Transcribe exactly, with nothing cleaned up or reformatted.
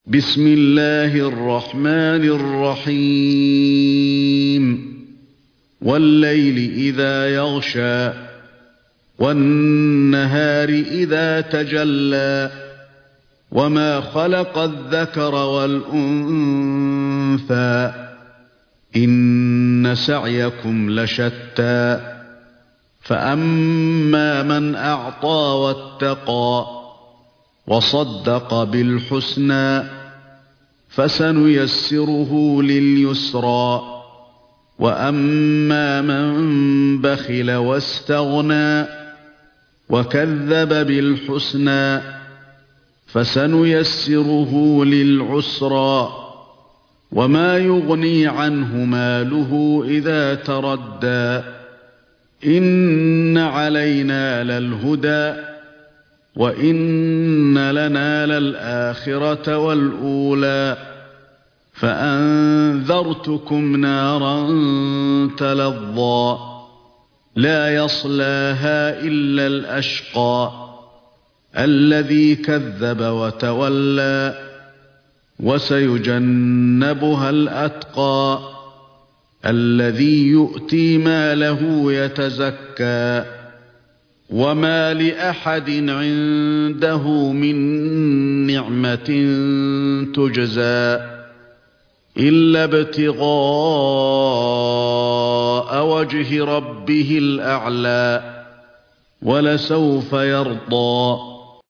بسم الله الرحمن الرحيم والليل إذا يغشى والنهار إذا تجلى وما خلق الذكر والأنثى إن سعيكم لشتى فأما من أعطى واتقى وصدق بالحسنى فسنيسره لليسرى وأما من بخل واستغنى وكذب بالحسنى فسنيسره للعسرى وما يغني عنه ماله إذا تردى إن علينا للهدى وإن لنا للآخرة والأولى فأنذرتكم نارا تلظى لا يصلاها إلا الأشقى الذي كذب وتولى وسيجنبها الأتقى الذي يؤتي ماله يتزكى وما لأحد عنده من نعمة تجزى إلا ابتغاء وجه ربه الأعلى ولسوف يرضى